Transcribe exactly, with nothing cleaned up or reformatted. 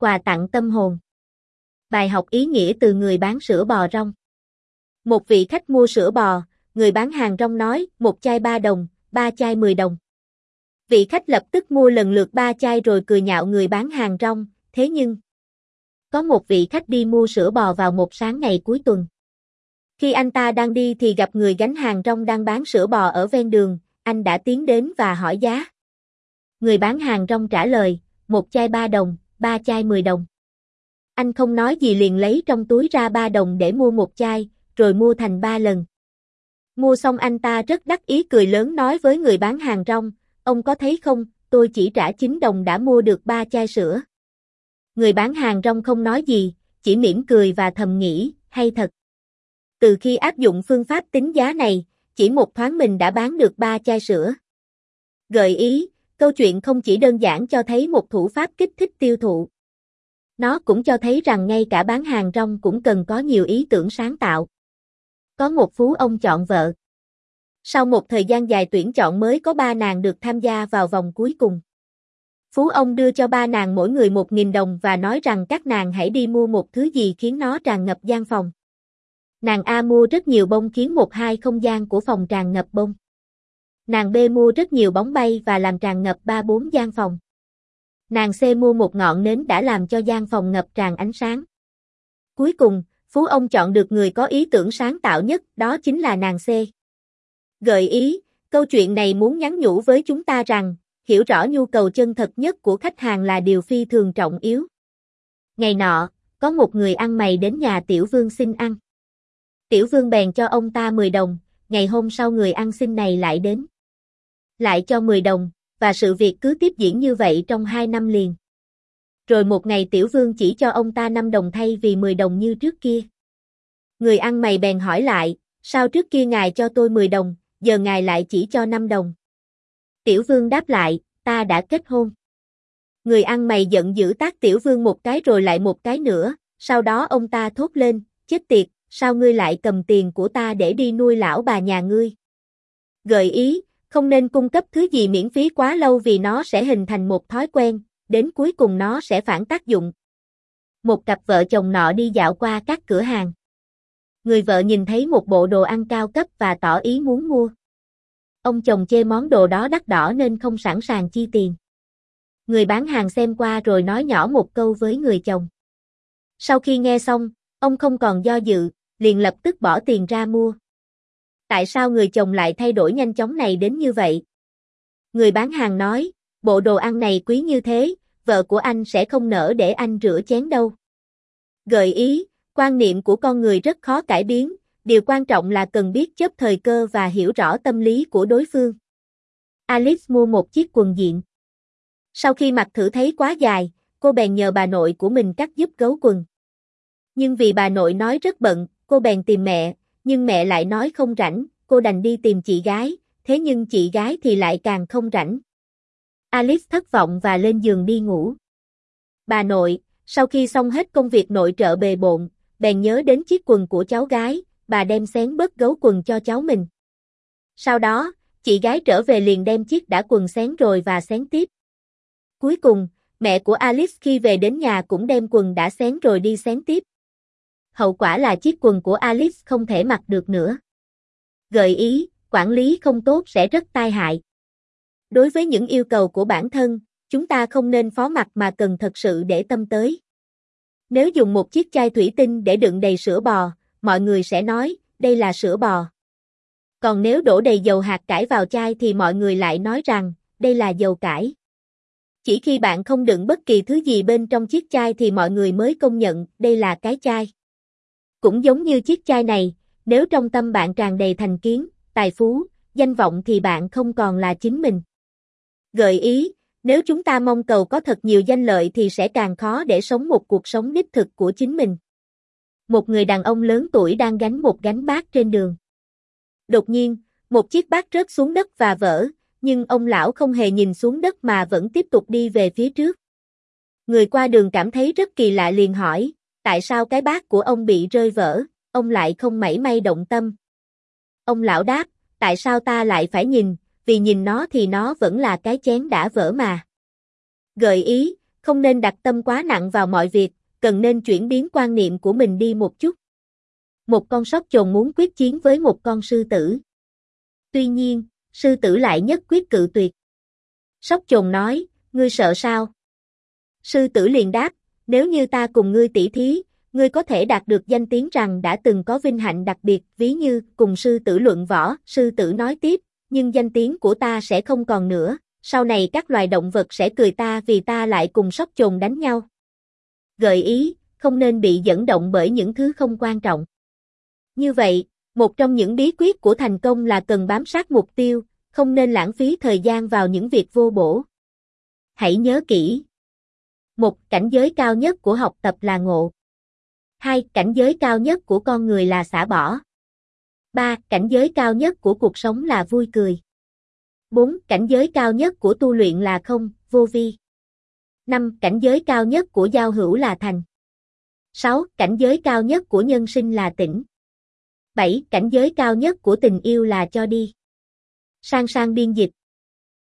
Quà tặng tâm hồn. Bài học ý nghĩa từ người bán sữa bò rong. Một vị khách mua sữa bò, người bán hàng rong nói, một chai ba đồng, ba chai mười đồng. Vị khách lập tức mua lần lượt ba chai rồi cười nhạo người bán hàng rong, thế nhưng có một vị khách đi mua sữa bò vào một sáng ngày cuối tuần. Khi anh ta đang đi thì gặp người gánh hàng rong đang bán sữa bò ở ven đường, anh đã tiến đến và hỏi giá. Người bán hàng rong trả lời, một chai ba đồng, ba chai mười đồng. Anh không nói gì liền lấy trong túi ra ba đồng để mua một chai, rồi mua thành ba lần. Mua xong anh ta rất đắc ý cười lớn nói với người bán hàng rong, ông có thấy không, tôi chỉ trả chín đồng đã mua được ba chai sữa. Người bán hàng rong không nói gì, chỉ mỉm cười và thầm nghĩ, hay thật. Từ khi áp dụng phương pháp tính giá này, chỉ một thoáng mình đã bán được ba chai sữa. Gợi ý, câu chuyện không chỉ đơn giản cho thấy một thủ pháp kích thích tiêu thụ. Nó cũng cho thấy rằng ngay cả bán hàng rong cũng cần có nhiều ý tưởng sáng tạo. Có một phú ông chọn vợ. Sau một thời gian dài tuyển chọn mới có ba nàng được tham gia vào vòng cuối cùng. Phú ông đưa cho ba nàng mỗi người một nghìn đồng và nói rằng các nàng hãy đi mua một thứ gì khiến nó tràn ngập gian phòng. Nàng A mua rất nhiều bông khiến một hai không gian của phòng tràn ngập bông. Nàng B mua rất nhiều bóng bay và làm tràn ngập ba bốn gian phòng. Nàng C mua một ngọn nến đã làm cho gian phòng ngập tràn ánh sáng. Cuối cùng, phú ông chọn được người có ý tưởng sáng tạo nhất, đó chính là nàng C. Gợi ý, câu chuyện này muốn nhắn nhủ với chúng ta rằng, hiểu rõ nhu cầu chân thật nhất của khách hàng là điều phi thường trọng yếu. Ngày nọ, có một người ăn mày đến nhà Tiểu Vương xin ăn. Tiểu Vương bèn cho ông ta mười đồng, ngày hôm sau người ăn xin này lại đến. Lại cho mười đồng, và sự việc cứ tiếp diễn như vậy trong hai năm liền. Rồi một ngày Tiểu Vương chỉ cho ông ta năm đồng thay vì mười đồng như trước kia. Người ăn mày bèn hỏi lại, sao trước kia ngài cho tôi mười đồng, giờ ngài lại chỉ cho năm đồng? Tiểu Vương đáp lại, ta đã kết hôn. Người ăn mày giận dữ tát Tiểu Vương một cái rồi lại một cái nữa, sau đó ông ta thốt lên, chết tiệt, sao ngươi lại cầm tiền của ta để đi nuôi lão bà nhà ngươi? Gợi ý, không nên cung cấp thứ gì miễn phí quá lâu vì nó sẽ hình thành một thói quen, đến cuối cùng nó sẽ phản tác dụng. Một cặp vợ chồng nọ đi dạo qua các cửa hàng. Người vợ nhìn thấy một bộ đồ ăn cao cấp và tỏ ý muốn mua. Ông chồng chê món đồ đó đắt đỏ nên không sẵn sàng chi tiền. Người bán hàng xem qua rồi nói nhỏ một câu với người chồng. Sau khi nghe xong, ông không còn do dự, liền lập tức bỏ tiền ra mua. Tại sao người chồng lại thay đổi nhanh chóng này đến như vậy? Người bán hàng nói, bộ đồ ăn này quý như thế, vợ của anh sẽ không nỡ để anh rửa chén đâu. Gợi ý, quan niệm của con người rất khó cải biến, điều quan trọng là cần biết chớp thời cơ và hiểu rõ tâm lý của đối phương. Alice mua một chiếc quần jean. Sau khi mặc thử thấy quá dài, cô bèn nhờ bà nội của mình cắt giúp gấu quần. Nhưng vì bà nội nói rất bận, cô bèn tìm mẹ, nhưng mẹ lại nói không rảnh, cô đành đi tìm chị gái, thế nhưng chị gái thì lại càng không rảnh. Alice thất vọng và lên giường đi ngủ. Bà nội, sau khi xong hết công việc nội trợ bề bộn, bèn nhớ đến chiếc quần của cháu gái, bà đem xén bớt gấu quần cho cháu mình. Sau đó, chị gái trở về liền đem chiếc đã quần xén rồi và xén tiếp. Cuối cùng, mẹ của Alice khi về đến nhà cũng đem quần đã xén rồi đi xén tiếp. Hậu quả là chiếc quần của Alice không thể mặc được nữa. Gợi ý, quản lý không tốt sẽ rất tai hại. Đối với những yêu cầu của bản thân, chúng ta không nên phó mặc mà cần thật sự để tâm tới. Nếu dùng một chiếc chai thủy tinh để đựng đầy sữa bò, mọi người sẽ nói, đây là sữa bò. Còn nếu đổ đầy dầu hạt cải vào chai thì mọi người lại nói rằng, đây là dầu cải. Chỉ khi bạn không đựng bất kỳ thứ gì bên trong chiếc chai thì mọi người mới công nhận, đây là cái chai. Cũng giống như chiếc chai này, nếu trong tâm bạn tràn đầy thành kiến, tài phú, danh vọng thì bạn không còn là chính mình. Gợi ý, nếu chúng ta mong cầu có thật nhiều danh lợi thì sẽ càng khó để sống một cuộc sống đích thực của chính mình. Một người đàn ông lớn tuổi đang gánh một gánh bát trên đường. Đột nhiên, một chiếc bát rớt xuống đất và vỡ, nhưng ông lão không hề nhìn xuống đất mà vẫn tiếp tục đi về phía trước. Người qua đường cảm thấy rất kỳ lạ liền hỏi, tại sao cái bát của ông bị rơi vỡ, ông lại không mảy may động tâm. Ông lão đáp, tại sao ta lại phải nhìn, vì nhìn nó thì nó vẫn là cái chén đã vỡ mà. Gợi ý, Không nên đặt tâm quá nặng vào mọi việc, cần nên chuyển biến quan niệm của mình đi một chút. Một con sóc chồn muốn quyết chiến với một con sư tử. Tuy nhiên, sư tử lại nhất quyết cự tuyệt. Sóc chồn nói, ngươi sợ sao? Sư tử liền đáp, nếu như ta cùng ngươi tỷ thí, ngươi có thể đạt được danh tiếng rằng đã từng có vinh hạnh đặc biệt, ví như cùng sư tử luận võ. Sư tử nói tiếp, nhưng danh tiếng của ta sẽ không còn nữa, sau này các loài động vật sẽ cười ta vì ta lại cùng sóc chồn đánh nhau. Gợi ý, không nên bị dẫn động bởi những thứ không quan trọng. Như vậy, một trong những bí quyết của thành công là cần bám sát mục tiêu, không nên lãng phí thời gian vào những việc vô bổ. Hãy nhớ kỹ. Một, cảnh giới cao nhất của học tập là ngộ. Hai, cảnh giới cao nhất của con người là xả bỏ. Ba, cảnh giới cao nhất của cuộc sống là vui cười. Bốn, cảnh giới cao nhất của tu luyện là không, vô vi. Năm, cảnh giới cao nhất của giao hữu là thành. Sáu, cảnh giới cao nhất của nhân sinh là tĩnh. Bảy, cảnh giới cao nhất của tình yêu là cho đi. Sang sang biên dịch.